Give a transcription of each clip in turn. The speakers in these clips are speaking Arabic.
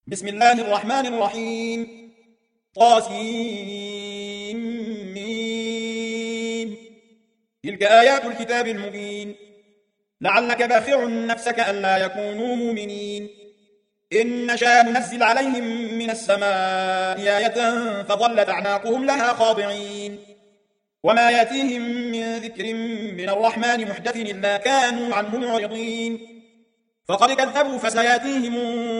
بسم الله الرحمن الرحيم. طاسين. تلك آيات الكتاب المبين. لعلك باخع نفسك ألا يكونوا مؤمنين. إن نشأ ننزل عليهم من السماء آية فظلت أعناقهم لها خاضعين. وما يأتيهم من ذكر من الرحمن محدث إلا كانوا عنه معرضين. فقد كذبوا فسيأتيهم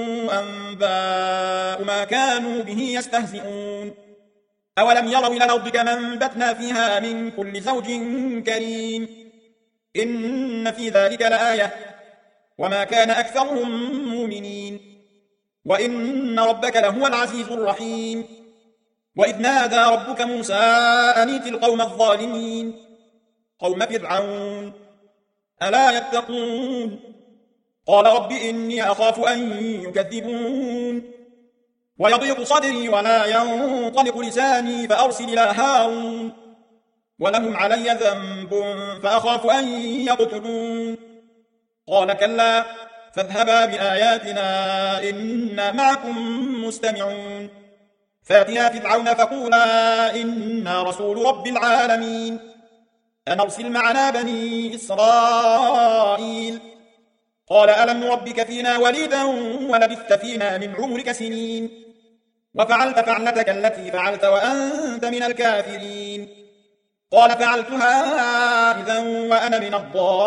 أنباء ما كانوا به يستهزئون. أولم يروا إلى الأرض كما أنبتنا فيها من كل زوج كريم. إن في ذلك لآية وما كان أكثرهم مؤمنين وإن ربك لهو العزيز الرحيم. وإذ نادى ربك موسى أن ائت القوم الظالمين قوم فرعون ألا يتقون. قال رب إني أخاف أن يكذبون ويضيق صدري ولا ينطلق لساني فأرسل إلى هارون ولهم علي ذنب فأخاف أن يقتلون. قال كلا فاذهبا بآياتنا إنا معكم مستمعون. فاتيا فرعون فقولا إنا رسول رب العالمين أن أرسل معنا بني إسرائيل. قال ألم نربك فينا وليدا ولبثت فينا من عمرك سنين وفعلت فعلتك التي فعلت وأنت من الكافرين. قال فعلتها إذا وأنا من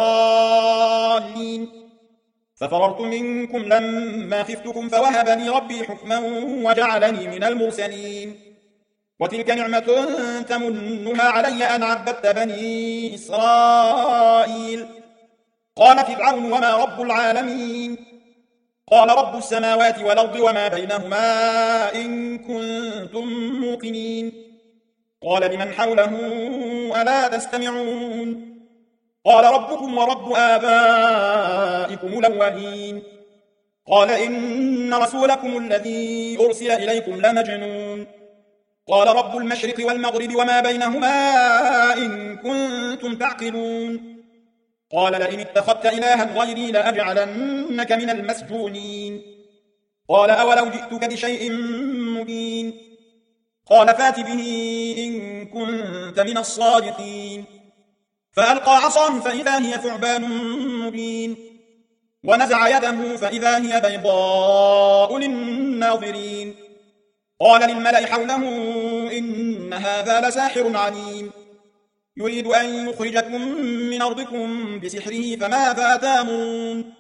الضالين. ففررت منكم لما خفتكم فوهب لي ربي حكما وجعلني من المرسلين. وتلك نعمة تمنها علي أن عبدت بني إسرائيل. قال فرعون وما رب العالمين. قال رب السماوات والأرض وما بينهما إن كنتم موقنين. قال لمن حوله ألا تستمعون. قال ربكم ورب آبائكم الأولين. قال إن رسولكم الذي أرسل إليكم لمجنون. قال رب المشرق والمغرب وما بينهما إن كنتم تعقلون. قال لئن اتخذت إلها غيري لأجعلنك من المسجونين. قال أولو جئتك بشيء مبين. قال فات به إن كنت من الصادقين. فألقى عصاه فإذا هي ثعبان مبين. ونزع يده فإذا هي بيضاء للناظرين. قال للملأ حوله إن هذا لساحر عليم يريد أن يخرجكم من أرضكم بسحره فماذا تأمرون.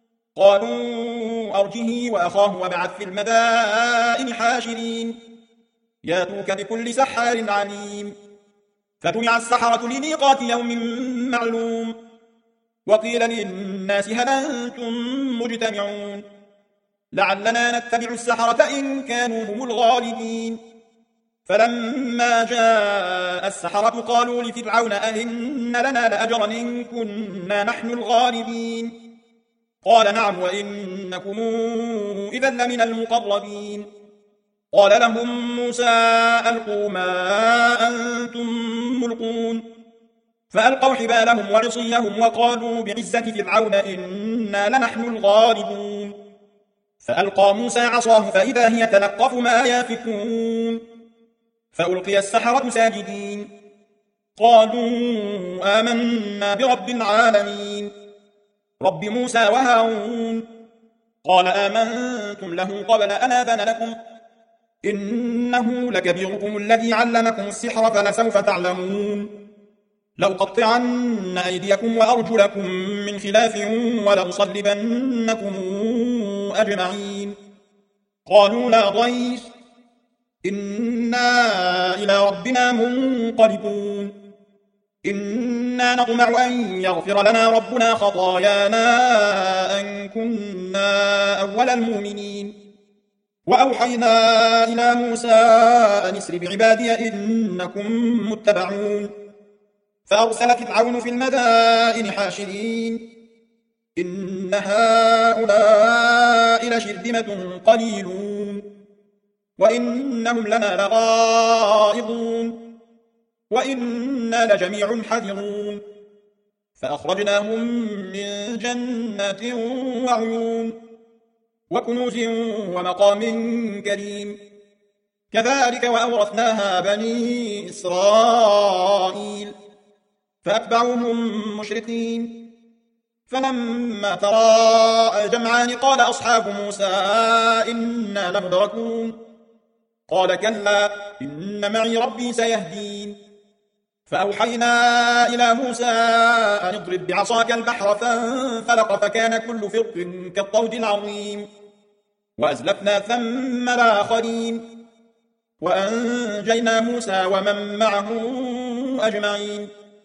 قالوا أرجه وأخاه وابعث في المدائن حاشرين ياتوك بكل سحار عليم. فجمع السحرة لميقات يوم معلوم. وقيل للناس هل أنتم مجتمعون لعلنا نتبع السحرة إن كانوا هم الغالبين. فلما جاء السحرة قالوا لفرعون أئن لنا لأجرا إن كنا نحن الغالبين. قال نعم وإنكم إذا لمن المقربين. قال لهم موسى ألقوا ما أنتم ملقون. فألقوا حبالهم وعصيهم وقالوا بعزة فرعون إنا لنحن الغالبون. فألقى موسى عصاه فإذا هي تلقف ما يافكون. فألقي السحرة ساجدين قالوا آمنا برب العالمين رب موسى وهارون. قال آمنتم له قبل أن آذن لكم إنه لكبيركم الذي علمكم السحر فلسوف تعلمون. لأقطعن أيديكم وأرجلكم من خلاف ولأصلبنكم أجمعين. قالوا لا ضير إنا إلى ربنا منقلبون. إنا نطمع أن يغفر لنا ربنا خطايانا أن كنا أول المؤمنين. وأوحينا إلى موسى أن اسر بعبادي إنكم متبعون. فأرسل فرعون في المدائن حاشرين إن هؤلاء لشرذمة قليلون وإنهم لنا لغائظون وإنا لجميع حذرون. فأخرجناهم من جنات وعيون وكنوز ومقام كريم. كذلك وأورثناها بني إسرائيل فأتبعوهم مشرقين. فلما تراءى الجمعان قال أصحاب موسى إنا لمدركون. قال كلا إن معي ربي سيهدين. فأوحينا إلى موسى أن اضرب بعصاك البحر فانفلق فكان كل فرق كالطود العظيم. وأزلفنا ثم الآخرين وأنجينا موسى ومن معه أجمعين.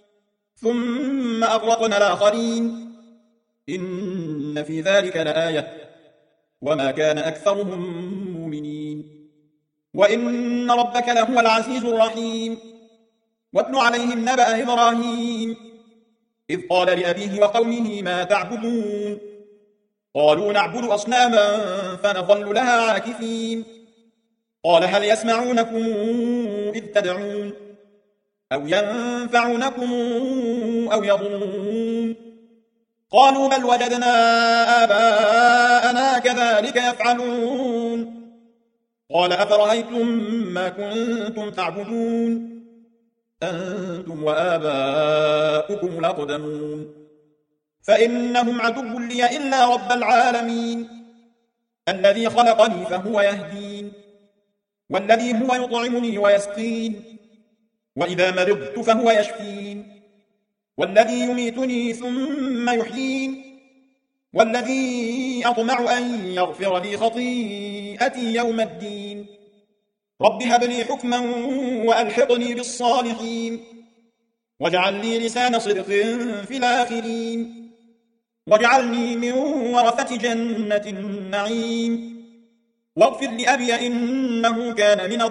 ثم أغرقنا الآخرين إن في ذلك لآية وما كان أكثرهم مؤمنين وإن ربك لهو العزيز الرحيم. واتل عليهم نبأ إبراهيم إذ قال لأبيه وقومه ما تعبدون قالوا نعبد أصناما فنظل لها عاكفين. قال هل يسمعونكم إذ تدعون أو ينفعونكم أو يضرون قالوا بل وجدنا آباءنا كذلك يفعلون. قال أفرأيتم ما كنتم تعبدون أنتم وآباؤكم الأقدمون فإنهم عدو لي إلا رب العالمين الذي خلقني فهو يهدين والذي هو يطعمني ويسقين وإذا مرضت فهو يشفين والذي يميتني ثم يحيين والذي أطمع أن يغفر لي خطيئتي يوم الدين. رب هب لي حكما وألحقني بالصالحين واجعل لي لسان صدق في الآخرين واجعلني من ورثة جنة النعيم واغفر لأبي إنه كان من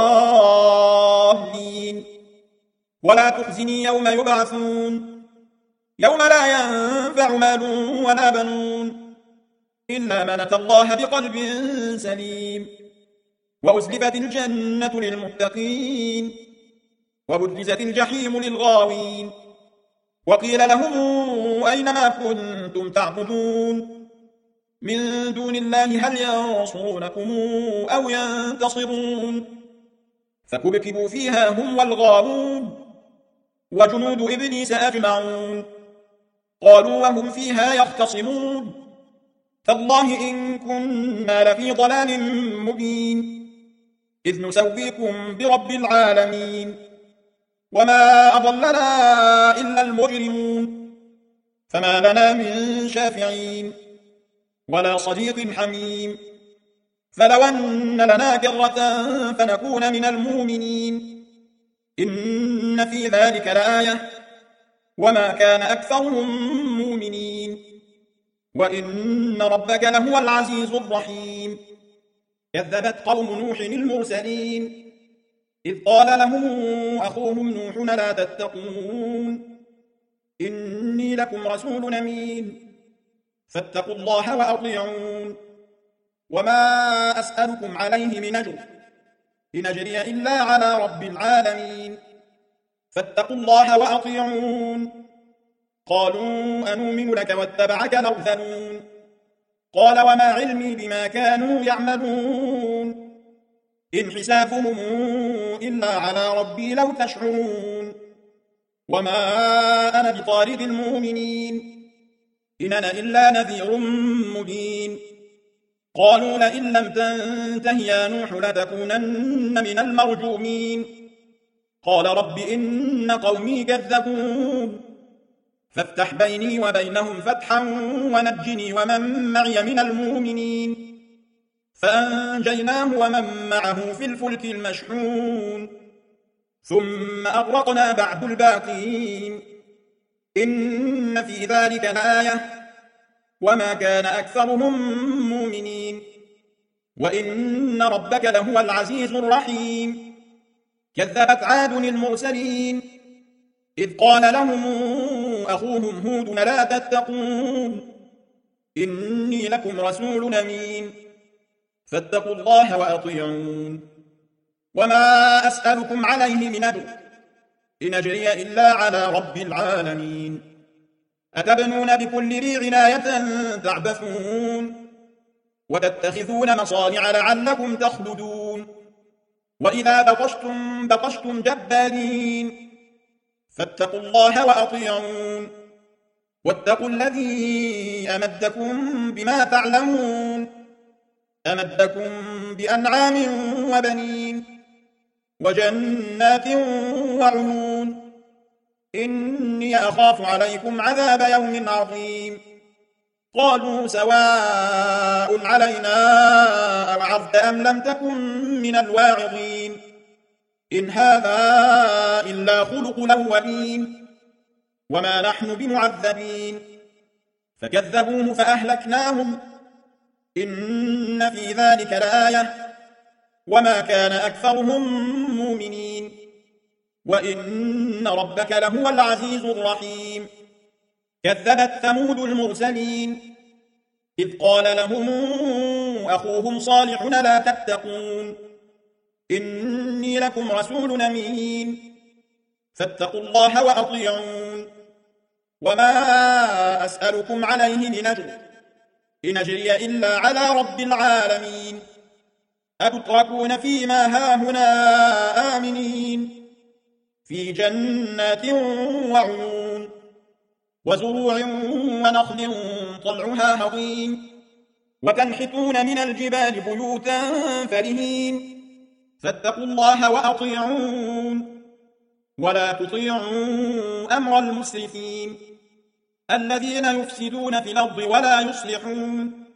الضالين ولا تخزني يوم يبعثون يوم لا ينفع مال ولا بنون إلا من أتى الله بقلب سليم. وأزلفت الجنة للمتقين وبرزت الجحيم للغاوين وقيل لهم أين ما كنتم تعبدون من دون الله هل ينصرونكم أو ينتصرون فكبكبوا فيها هم والغاوون وجنود إبليس أجمعون قالوا وهم فيها يختصمون تالله إن كنا لفي ضلال مبين إذ نسويكم برب العالمين وما أضلنا إلا المجرمون فما لنا من شافعين ولا صديق حميم فلو أن لنا كرة فنكون من المؤمنين إن في ذلك لآية وما كان أكثرهم مؤمنين وإن ربك لهو العزيز الرحيم. كذبت قوم نوح المرسلين إذ قال لهم أخوهم نوح لا تتقون إني لكم رسول أمين فاتقوا الله وأطيعون وما أسألكم عليه من أجر إن أجري إلا على رب العالمين فاتقوا الله وأطيعون. قالوا أنؤمن لك واتبعك الأرذلون قال وما علمي بما كانوا يعملون إن حسابهم إلا على ربي لو تشعرون وما أنا بطارد المؤمنين إن أنا إلا نذير مبين. قالوا لئن لم تنته يا نوح لتكونن من المرجومين قال رب إن قومي كذبون فافتح بيني وبينهم فتحا ونجني ومن معي من المؤمنين فأنجيناه ومن معه في الفلك المشحون ثم أغرقنا بعد الباقين إن في ذلك لآية وما كان أكثرهم مؤمنين وإن ربك لهو العزيز الرحيم. كذبت عاد المرسلين إذ قال لهم أخوهم هود لا تتقون إني لكم رسول أمين فاتقوا الله وأطيعون وما أسألكم عليه من أجر إن أجري إلا على رب العالمين. أتبنون بكل ريع آية تعبثون وتتخذون مصانع لعلكم تخلدون وإذا بطشتم بطشتم جبارين فاتقوا الله وأطيعون واتقوا الذي أمدكم بما تعلمون أمدكم بأنعام وبنين وجنات وعيون إني أخاف عليكم عذاب يوم عظيم قالوا سواء علينا أوعظت أم لم تكن من الواعظين إن هذا إلا خلق الأولين وما نحن بمعذبين فكذبوه فأهلكناهم إن في ذلك لآية وما كان أكثرهم مؤمنين وإن ربك لهو العزيز الرحيم كذبت ثمود المرسلين إذ قال لهم أخوهم صالح لا تتقون إني لكم رسول أمين فاتقوا الله وأطيعون وما أسألكم عليه من أجر إن أجري إلا على رب العالمين أتتركون فيما هاهنا آمنين في جنات وعيون وزروع ونخل طلعها هضيم وتنحتون من الجبال بيوتا فرهين فاتقوا الله وأطيعون ولا تطيعوا أمر المسرفين الذين يفسدون في الأرض ولا يصلحون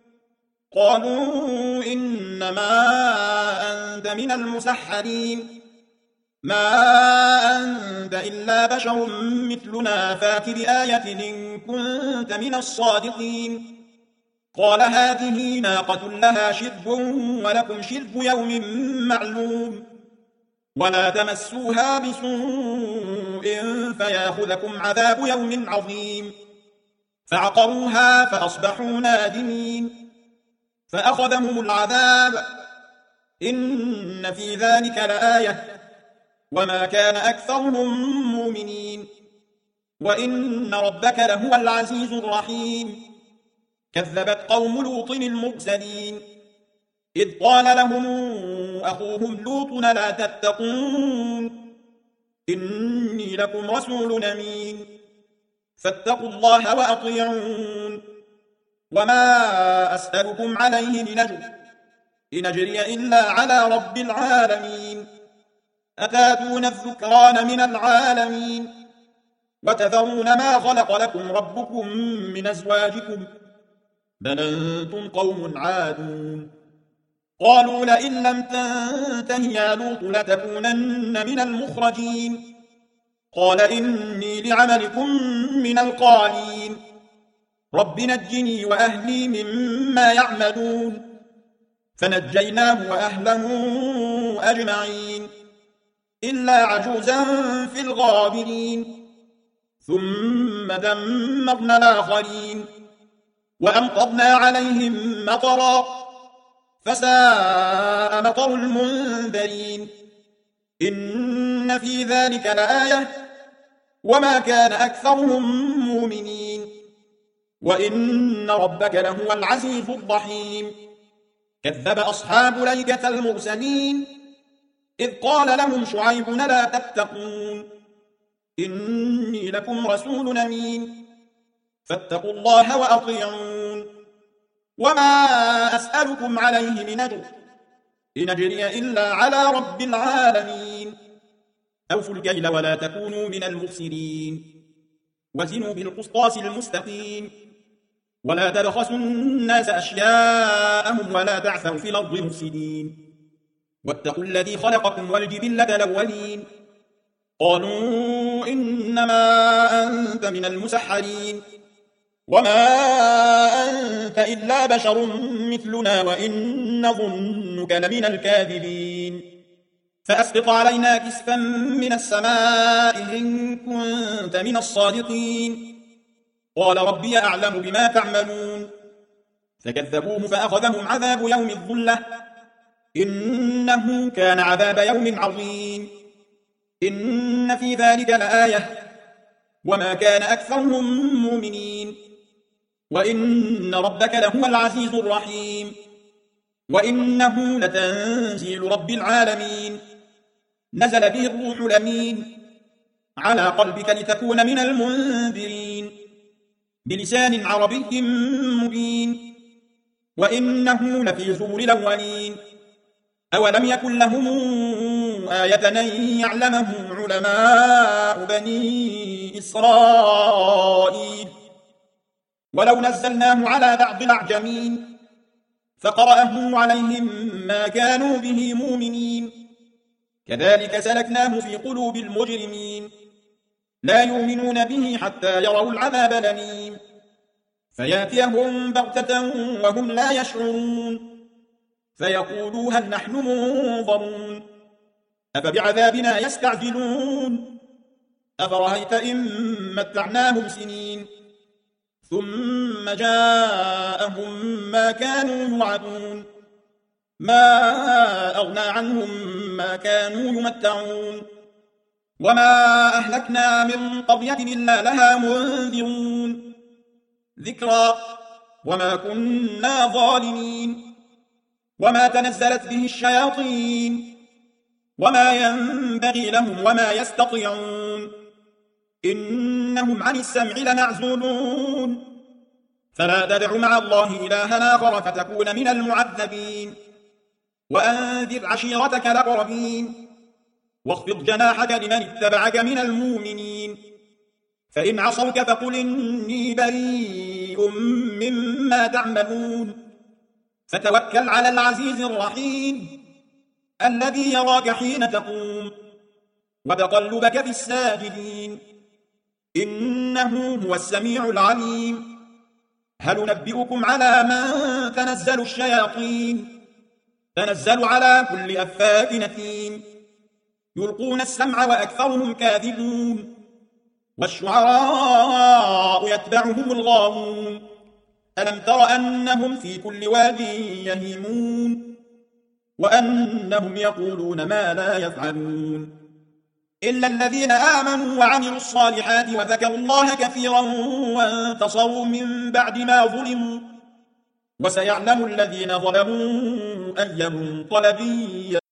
قالوا إنما أنت من المسحرين ما أنت إلا بشر مثلنا فات بآية إن كنت من الصادقين قال هذه ناقة لها شرب ولكم شرب يوم معلوم ولا تمسوها بسوء فياخذكم عذاب يوم عظيم فعقروها فأصبحوا نادمين فأخذهم العذاب إن في ذلك لآية وما كان أكثرهم مؤمنين وإن ربك لهو العزيز الرحيم كذبت قوم لوط المرسلين إذ قال لهم أخوهم لوط لا تتقون إني لكم رسول أمين فاتقوا الله وأطيعون وما أسألكم عليه من أجر إن أجري إلا على رب العالمين أتاتون الذكران من العالمين وتذرون ما خلق لكم ربكم من أزواجكم بل أنتم قوم عادون قالوا لئن لم تنته يا لوط لتكونن من المخرجين قال إني لعملكم من القالين رب نجني وأهلي مما يعملون فنجيناه وأهله أجمعين إلا عجوزا في الغابرين ثم دمرنا الآخرين وأمطرنا عليهم مطرا فساء مطر المنذرين إن في ذلك لآية وما كان أكثرهم مؤمنين وإن ربك لهو العزيز الرحيم كذب أصحاب الأيكة المرسلين إذ قال لهم شعيب لا تتقون إني لكم رسول أمين فاتقوا الله وأطيعون وما أسألكم عليه من أجر إن أجري إلا على رب العالمين أوفوا الكيل ولا تكونوا من المفسدين وزنوا بالقسطاس المستقيم ولا تبخسوا الناس أشياءهم ولا تعثوا في الأرض مفسدين واتقوا الذي خلقكم والجبلة الأولين قالوا إنما أنت من المسحرين وما أنت إلا بشر مثلنا وإن نظنك لمن الكاذبين فأسقط علينا كسفا من السماء إن كنت من الصادقين قال ربي أعلم بما تعملون فكذبوه فأخذهم عذاب يوم الظلة إنه كان عذاب يوم عظيم إن في ذلك لآية وما كان أكثرهم مؤمنين وإن ربك لهو العزيز الرحيم وإنه لتنزيل رب العالمين نزل به الروح الأمين على قلبك لتكون من المنذرين بلسان عربي مبين وإنه لفي زبر الأولين أولم يكن لهم آية أن يعلمه علماء بني إسرائيل ولو نزلناه على بعض الأعجمين فقرأه عليهم ما كانوا به مؤمنين كذلك سلكناه في قلوب المجرمين لا يؤمنون به حتى يروا العذاب الأليم فياتيهم بغتة وهم لا يشعرون فيقولوا هل نحن منظرون أفبعذابنا يستعجلون أفرأيت إن متعناهم سنين ثم جاءهم ما كانوا يوعدون ما أغنى عنهم ما كانوا يمتعون وما أهلكنا من قرية إلا لها منذرون ذكرى وما كنا ظالمين وما تنزلت به الشياطين وما ينبغي لهم وما يستطيعون إنهم عن السمع لمعزولون فلا تدع مع الله إلها آخر فتكون من المعذبين وأنذر عشيرتك الأقربين واخفض جناحك لمن اتبعك من المؤمنين فإن عصوك فقل إني بريء مما تعملون فتوكل على العزيز الرحيم الذي يراك حين تقوم وتقلبك في الساجدين إنه هو السميع العليم هل ننبئكم على من تنزل الشياطين تنزل على كل أفاك نثيم يلقون السمع وأكثرهم كاذبون والشعراء يتبعهم الغاوون ألم تر أنهم في كل واد يهيمون وأنهم يقولون ما لا يفعلون إلا الذين آمنوا وعملوا الصالحات وذكروا الله كثيرا وانتصروا من بعد ما ظلموا وسيعلم الذين ظلموا أي منقلب